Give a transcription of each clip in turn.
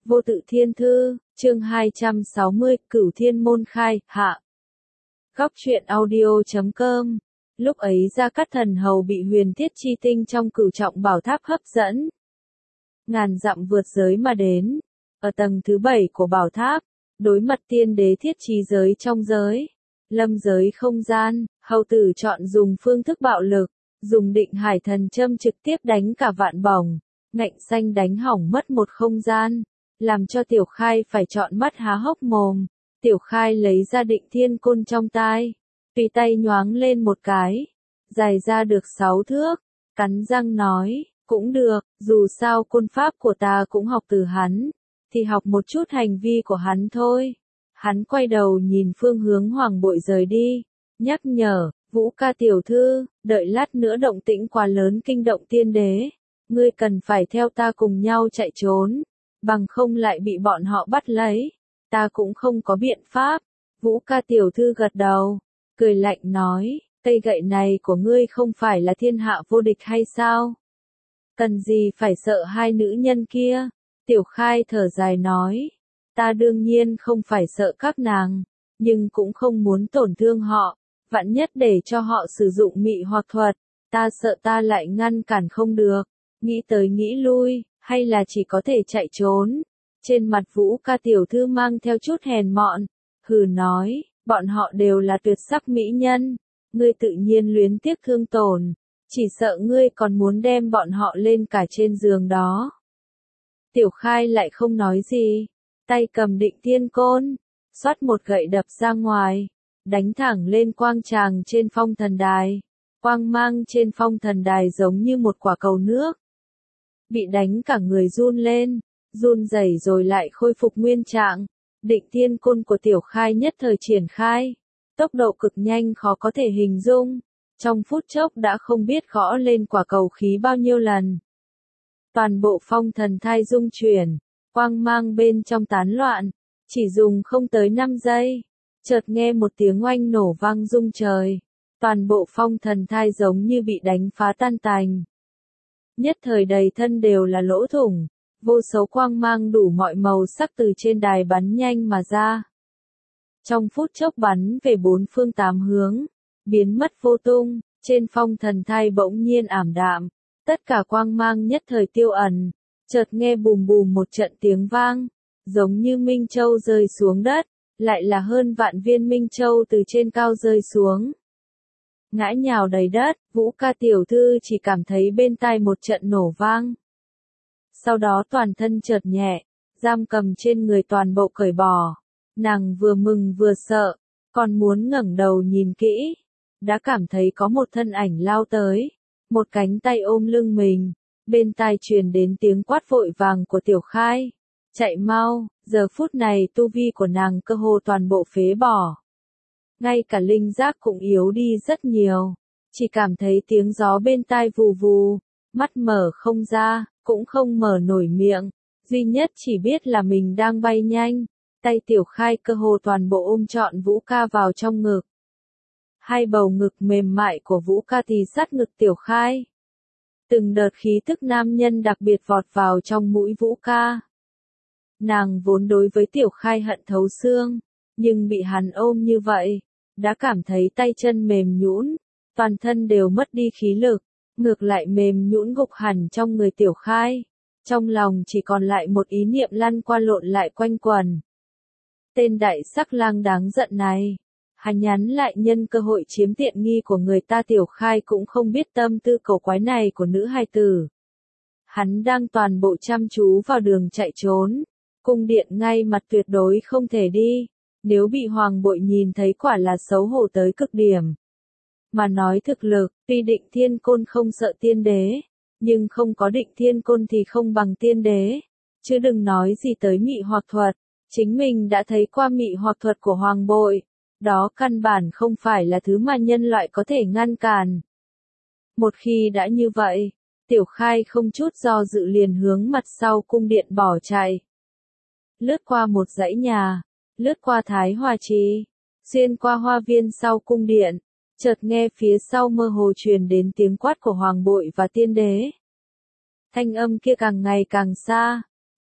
Vô Tự Thiên Thư, chương 260, Cửu Thiên Môn Khai, hạ. Góc truyện audio.com. Lúc ấy Gia Cát Thần Hầu bị Huyền Thiết Chi Tinh trong Cửu Trọng Bảo Tháp hấp dẫn. Ngàn dặm vượt giới mà đến. Ở tầng thứ 7 của bảo tháp, đối mặt tiên đế thiết trí giới trong giới. Lâm giới không gian, hầu tử chọn dùng phương thức bạo lực, dùng định hải thần châm trực tiếp đánh cả vạn bổng, ngạnh xanh đánh hỏng mất một không gian, làm cho Tiểu Khai phải trọn mắt há hốc mồm. Tiểu Khai lấy ra Định Thiên Côn trong tai, tùy tay nhoáng lên một cái, dài ra được 6 thước, cắn răng nói, cũng được, dù sao côn pháp của ta cũng học từ hắn, thì học một chút hành vi của hắn thôi. Hắn quay đầu nhìn phương hướng Hoàng Bội rời đi, nhắc nhở, Vũ Ca tiểu thư, đợi lát nữa động tĩnh quá lớn kinh động tiên đế, ngươi cần phải theo ta cùng nhau chạy trốn, bằng không lại bị bọn họ bắt lấy, ta cũng không có biện pháp. Vũ Ca tiểu thư gật đầu, cười lạnh nói, cây gậy này của ngươi không phải là thiên hạ vô địch hay sao? Cần gì phải sợ hai nữ nhân kia? Tiểu Khai thở dài nói, ta đương nhiên không phải sợ các nàng, nhưng cũng không muốn tổn thương họ, vạn nhất để cho họ sử dụng mị hoặc thuật, ta sợ ta lại ngăn cản không được, nghĩ tới nghĩ lui, hay là chỉ có thể chạy trốn. Trên mặt Vũ Ca tiểu thư mang theo chút hèn mọn, hừ nói, bọn họ đều là tuyệt sắc mỹ nhân, ngươi tự nhiên luyến tiếc thương tổn, chỉ sợ ngươi còn muốn đem bọn họ lên cả trên giường đó. Tiểu Khai lại không nói gì, tay cầm Định Thiên Côn, xoát một gậy đập ra ngoài, đánh thẳng lên quang tràng trên phong thần đài. Quang mang trên phong thần đài giống như một quả cầu nước. Bị đánh cả người run lên, run rẩy rồi lại khôi phục nguyên trạng. Định Thiên Côn của Tiểu Khai nhất thời triển khai, tốc độ cực nhanh khó có thể hình dung, trong phút chốc đã không biết gõ lên quả cầu khí bao nhiêu lần. Toàn bộ phong thần thai rung chuyển, quang mang bên trong tán loạn, chỉ dùng không tới 5 giây, chợt nghe một tiếng oanh nổ vang rung trời, toàn bộ phong thần thai giống như bị đánh phá tan tành. Nhất thời đầy thân đều là lỗ thủng, vô số quang mang đủ mọi màu sắc từ trên đài bắn nhanh mà ra. Trong phút chốc bắn về bốn phương tám hướng, biến mất vô tung, trên phong thần thai bỗng nhiên ảm đạm. Tất cả quang mang nhất thời tiêu ẩn, chợt nghe bùm bùm một trận tiếng vang, giống như Minh Châu rơi xuống đất, lại là hơn vạn viên Minh Châu từ trên cao rơi xuống. Ngã nhào đầy đất, Vũ Ca tiểu thư chỉ cảm thấy bên tai một trận nổ vang. Sau đó toàn thân chợt nhẹ, giam cầm trên người toàn bộ cởi bỏ. Nàng vừa mừng vừa sợ, còn muốn ngẩng đầu nhìn kỹ, đã cảm thấy có một thân ảnh lao tới. Một cánh tay ôm lưng mình, bên tai truyền đến tiếng quát vội vàng của Tiểu Khai. Chạy mau, giờ phút này tu vi của nàng cơ hồ toàn bộ phế bỏ. Ngay cả linh giác cũng yếu đi rất nhiều, chỉ cảm thấy tiếng gió bên tai vù vù, mắt mở không ra, cũng không mở nổi miệng, duy nhất chỉ biết là mình đang bay nhanh, tay Tiểu Khai cơ hồ toàn bộ ôm trọn Vũ Ca vào trong ngực. Hai bầu ngực mềm mại của Vũ Ca thì sát ngực Tiểu Khai. Từng đợt khí tức nam nhân đặc biệt vọt vào trong mũi Vũ Ca. Nàng vốn đối với Tiểu Khai hận thấu xương, nhưng bị hắn ôm như vậy, đã cảm thấy tay chân mềm nhũn, toàn thân đều mất đi khí lực, ngược lại mềm nhũn gục hẳn trong người Tiểu Khai. Trong lòng chỉ còn lại một ý niệm lăn qua lộn lại quanh quẩn. Tên đại sắc lang đáng giận này. Hắn nhắn lại nhân cơ hội chiếm tiện nghi của người ta. Tiểu Khai cũng không biết tâm tư cầu quái này của nữ hài tử. Hắn đang toàn bộ chăm chú vào đường chạy trốn, cung điện ngay mặt tuyệt đối không thể đi, nếu bị Hoàng Bội nhìn thấy quả là xấu hổ tới cực điểm. Mà nói thực lực, tuy Định Thiên Côn không sợ tiên đế, nhưng không có Định Thiên Côn thì không bằng tiên đế, chứ đừng nói gì tới mị hoặc thuật, chính mình đã thấy qua mị hoặc thuật của Hoàng Bội. Đó căn bản không phải là thứ mà nhân loại có thể ngăn cản. Một khi đã như vậy, Tiểu Khai không chút do dự liền hướng mặt sau cung điện bỏ chạy. Lướt qua một dãy nhà, lướt qua Thái Hòa Trì, xuyên qua hoa viên sau cung điện, chợt nghe phía sau mơ hồ truyền đến tiếng quát của Hoàng Bội và tiên đế. Thanh âm kia càng ngày càng xa,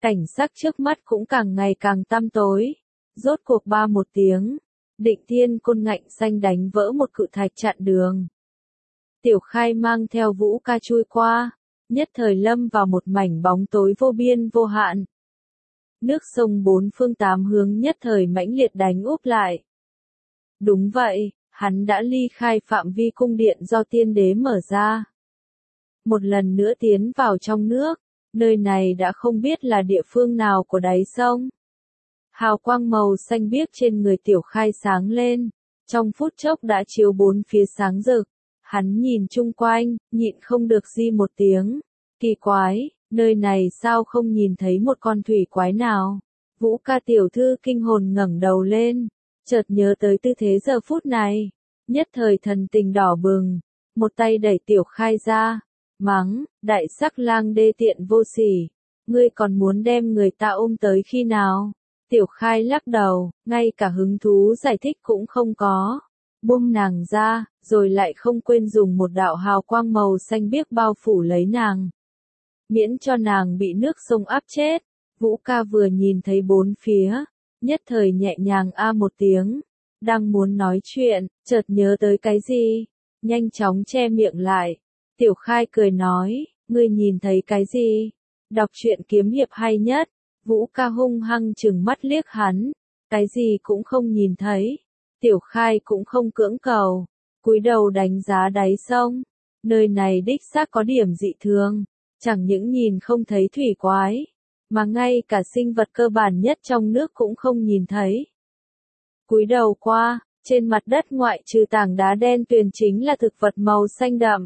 Cảnh sắc trước mắt cũng càng ngày càng tăm tối. Rốt cuộc ba một tiếng, Định Thiên Côn ngạnh xanh đánh vỡ một cự thạch chặn đường. Tiểu Khai mang theo Vũ Ca chui qua, nhất thời lâm vào một mảnh bóng tối vô biên vô hạn. Nước sông bốn phương tám hướng nhất thời mãnh liệt đánh úp lại. Đúng vậy, hắn đã ly khai phạm vi cung điện do tiên đế mở ra. Một lần nữa tiến vào trong nước, nơi này đã không biết là địa phương nào của đáy sông. Hào quang màu xanh biếc trên người Tiểu Khai sáng lên, trong phút chốc đã chiếu bốn phía sáng rực. Hắn nhìn chung quanh, nhịn không được di một tiếng. Kỳ quái, nơi này sao không nhìn thấy một con thủy quái nào? Vũ Ca tiểu thư kinh hồn ngẩng đầu lên, chợt nhớ tới tư thế giờ phút này. Nhất thời thần tình đỏ bừng, một tay đẩy Tiểu Khai ra, mắng, đại sắc lang đê tiện vô sỉ. Ngươi còn muốn đem người ta ôm tới khi nào? Tiểu Khai lắc đầu, ngay cả hứng thú giải thích cũng không có. Buông nàng ra, rồi lại không quên dùng một đạo hào quang màu xanh biếc bao phủ lấy nàng. Miễn cho nàng bị nước sông áp chết. Vũ Ca vừa nhìn thấy bốn phía, nhất thời nhẹ nhàng a một tiếng. Đang muốn nói chuyện, chợt nhớ tới cái gì, nhanh chóng che miệng lại. Tiểu Khai cười nói, ngươi nhìn thấy cái gì? Đọc truyện kiếm hiệp hay nhất. Vũ Ca hung hăng trừng mắt liếc hắn, cái gì cũng không nhìn thấy. Tiểu Khai cũng không cưỡng cầu, cúi đầu đánh giá đáy sông. Nơi này đích xác có điểm dị thường, chẳng những nhìn không thấy thủy quái, mà ngay cả sinh vật cơ bản nhất trong nước cũng không nhìn thấy. Cúi đầu qua, trên mặt đất ngoại trừ tảng đá đen tuyền chính là thực vật màu xanh đậm.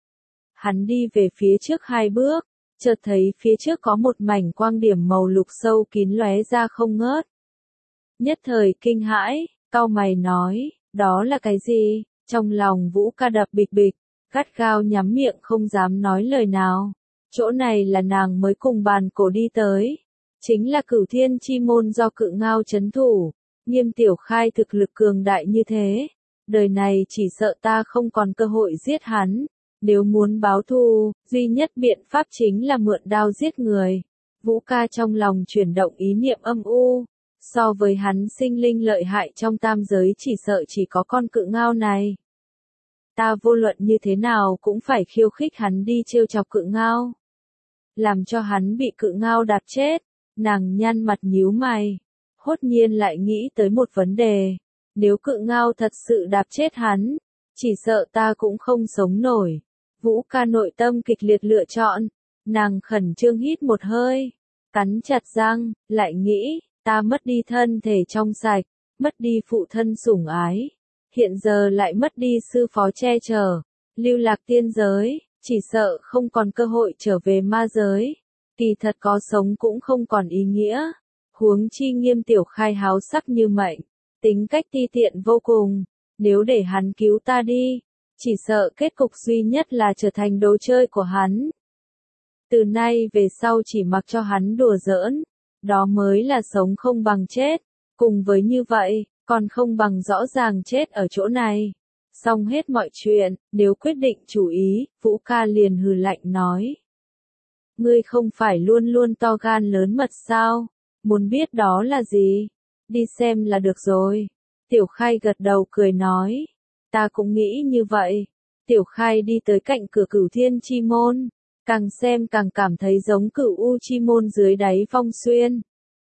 Hắn đi về phía trước hai bước, chợt thấy phía trước có một mảnh quang điểm màu lục sâu kín lóe ra không ngớt. Nhất thời kinh hãi, cau mày nói, đó là cái gì? Trong lòng Vũ Ca đập bịch bịch, gắt gao nhắm miệng không dám nói lời nào. Chỗ này là nàng mới cùng bàn cổ đi tới, chính là Cửu Thiên Chi Môn do Cự Ngao trấn thủ. Nghiêm Tiểu Khai thực lực cường đại như thế, đời này chỉ sợ ta không còn cơ hội giết hắn. Nếu muốn báo thù, duy nhất biện pháp chính là mượn đao giết người. Vũ Ca trong lòng chuyển động ý niệm âm u. So với hắn sinh linh lợi hại trong tam giới chỉ sợ chỉ có con Cự Ngao này. Ta vô luận như thế nào cũng phải khiêu khích hắn đi trêu chọc Cự Ngao. Làm cho hắn bị Cự Ngao đạp chết. Nàng nhăn mặt nhíu mày. Hốt nhiên lại nghĩ tới một vấn đề. Nếu Cự Ngao thật sự đạp chết hắn, chỉ sợ ta cũng không sống nổi. Vũ Ca nội tâm kịch liệt lựa chọn. Nàng khẩn trương hít một hơi, cắn chặt răng, lại nghĩ, ta mất đi thân thể trong sạch, mất đi phụ thân sủng ái, hiện giờ lại mất đi sư phó che chở, lưu lạc tiên giới, chỉ sợ không còn cơ hội trở về ma giới. Kỳ thật có sống cũng không còn ý nghĩa. Huống chi Nghiêm Tiểu Khai háo sắc như mệnh, tính cách ti tiện vô cùng, nếu để hắn cứu ta đi, chỉ sợ kết cục duy nhất là trở thành đồ chơi của hắn. Từ nay về sau chỉ mặc cho hắn đùa giỡn, đó mới là sống không bằng chết, cùng với như vậy, còn không bằng rõ ràng chết ở chỗ này. Xong hết mọi chuyện, nếu quyết định chủ ý, Vũ Ca liền hừ lạnh nói. Ngươi không phải luôn luôn to gan lớn mật sao? Muốn biết đó là gì? Đi xem là được rồi. Tiểu Khai gật đầu cười nói. Ta cũng nghĩ như vậy. Tiểu Khai đi tới cạnh cửa Cửu Thiên Chi Môn. Càng xem càng cảm thấy giống Cửu U Chi Môn dưới đáy Phong Xuyên.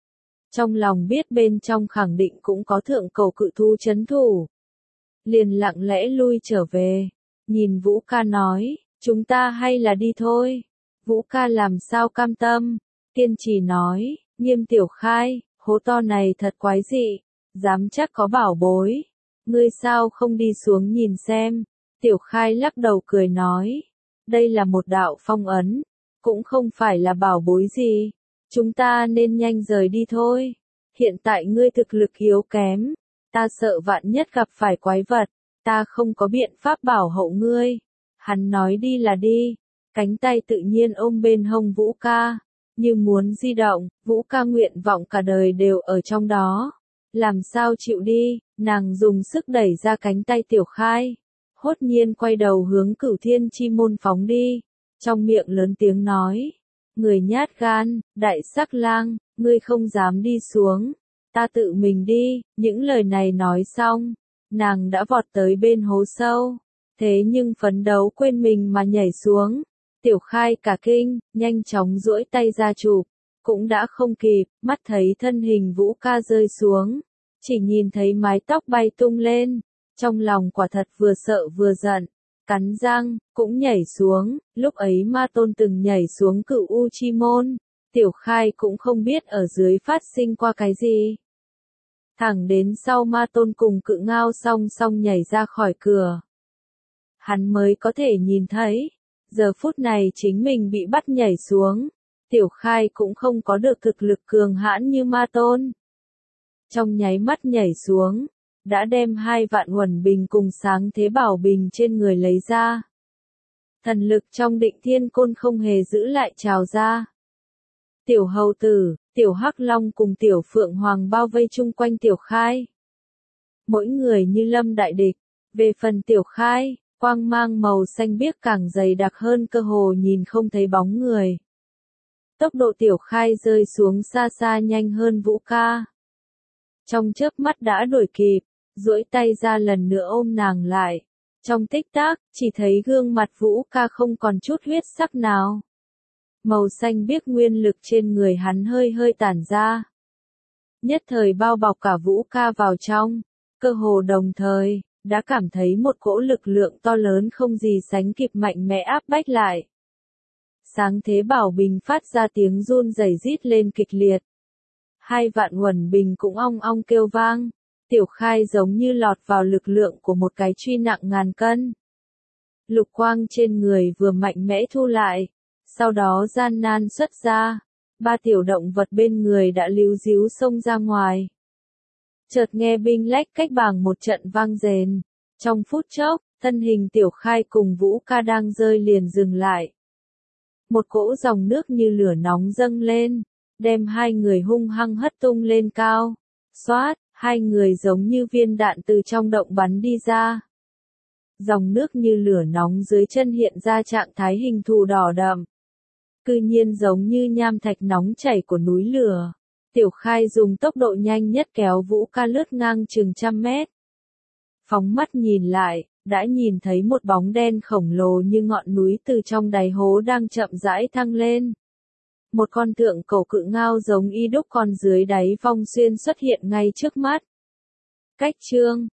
Trong lòng biết bên trong khẳng định cũng có thượng cầu cự thú trấn thủ. Liền lặng lẽ lui trở về. Nhìn Vũ Ca nói, chúng ta hay là đi thôi. Vũ Ca làm sao cam tâm. Kiên trì nói, Nghiêm Tiểu Khai, hố to này thật quái dị. Dám chắc có bảo bối. Ngươi sao không đi xuống nhìn xem. Tiểu Khai lắc đầu cười nói. Đây là một đạo phong ấn. Cũng không phải là bảo bối gì. Chúng ta nên nhanh rời đi thôi. Hiện tại ngươi thực lực yếu kém. Ta sợ vạn nhất gặp phải quái vật. Ta không có biện pháp bảo hộ ngươi. Hắn nói đi là đi. Cánh tay tự nhiên ôm bên hông Vũ Ca. Như muốn di động, Vũ Ca nguyện vọng cả đời đều ở trong đó. Làm sao chịu đi, nàng dùng sức đẩy ra cánh tay Tiểu Khai. Hốt nhiên quay đầu hướng Cửu Thiên Chi Môn phóng đi. Trong miệng lớn tiếng nói. Người nhát gan, đại sắc lang, ngươi không dám đi xuống, ta tự mình đi, những lời này nói xong, nàng đã vọt tới bên hố sâu, thế nhưng phấn đấu quên mình mà nhảy xuống. Tiểu Khai cả kinh, nhanh chóng duỗi tay ra chụp, cũng đã không kịp, mắt thấy thân hình Vũ Ca rơi xuống, chỉ nhìn thấy mái tóc bay tung lên, trong lòng quả thật vừa sợ vừa giận, cắn răng, cũng nhảy xuống, lúc ấy Ma Tôn từng nhảy xuống Cửu U Chi Môn, Tiểu Khai cũng không biết ở dưới phát sinh qua cái gì. Thẳng đến sau Ma Tôn cùng Cự Ngao song song nhảy ra khỏi cửa, hắn mới có thể nhìn thấy, giờ phút này chính mình bị bắt nhảy xuống, Tiểu Khai cũng không có được thực lực cường hãn như Ma Tôn. Trong nháy mắt nhảy xuống, đã đem 2 vạn uẩn bình cùng sáng thế bảo bình trên người lấy ra. Thần lực trong Định Thiên Côn không hề giữ lại trào ra. Tiểu hầu tử, Tiểu Hắc Long cùng Tiểu Phượng Hoàng bao vây chung quanh Tiểu Khai. Mỗi người như lâm đại địch, về phần Tiểu Khai, quang mang màu xanh biếc càng dày đặc hơn, cơ hồ nhìn không thấy bóng người. Tốc độ Tiểu Khai rơi xuống xa xa nhanh hơn Vũ Ca. Trong chớp mắt đã đuổi kịp, duỗi tay ra lần nữa ôm nàng lại. Trong tích tắc, chỉ thấy gương mặt Vũ Ca không còn chút huyết sắc nào. Màu xanh biếc nguyên lực trên người hắn hơi hơi tản ra. Nhất thời bao bọc cả Vũ Ca vào trong, cơ hồ đồng thời, đã cảm thấy một cỗ lực lượng to lớn không gì sánh kịp mạnh mẽ áp bách lại. Sáng thế bảo bình phát ra tiếng run rẩy rít lên kịch liệt. 2 vạn uẩn bình cũng ong ong kêu vang, Tiểu Khai giống như lọt vào lực lượng của một cái truy nặng ngàn cân. Lục quang trên người vừa mạnh mẽ thu lại, sau đó gian nan xuất ra, 3 tiểu động vật bên người đã líu díu xông ra ngoài. Chợt nghe binh lách cách bảng một trận vang rền, trong phút chốc, thân hình Tiểu Khai cùng Vũ Ca đang rơi liền dừng lại. Một cỗ dòng nước như lửa nóng dâng lên, đem 2 người hung hăng hất tung lên cao. Xoát, 2 người giống như viên đạn từ trong động bắn đi ra. Dòng nước như lửa nóng dưới chân hiện ra trạng thái hình thù đỏ đậm. Cư nhiên giống như nham thạch nóng chảy của núi lửa. Tiểu Khai dùng tốc độ nhanh nhất kéo Vũ Ca lướt ngang chừng 100 mét. Phóng mắt nhìn lại, đã nhìn thấy một bóng đen khổng lồ như ngọn núi từ trong đáy hố đang chậm rãi thăng lên. Một con thượng cổ cự ngao giống y đúc con dưới đáy vong xuyên xuất hiện ngay trước mắt. Cách chương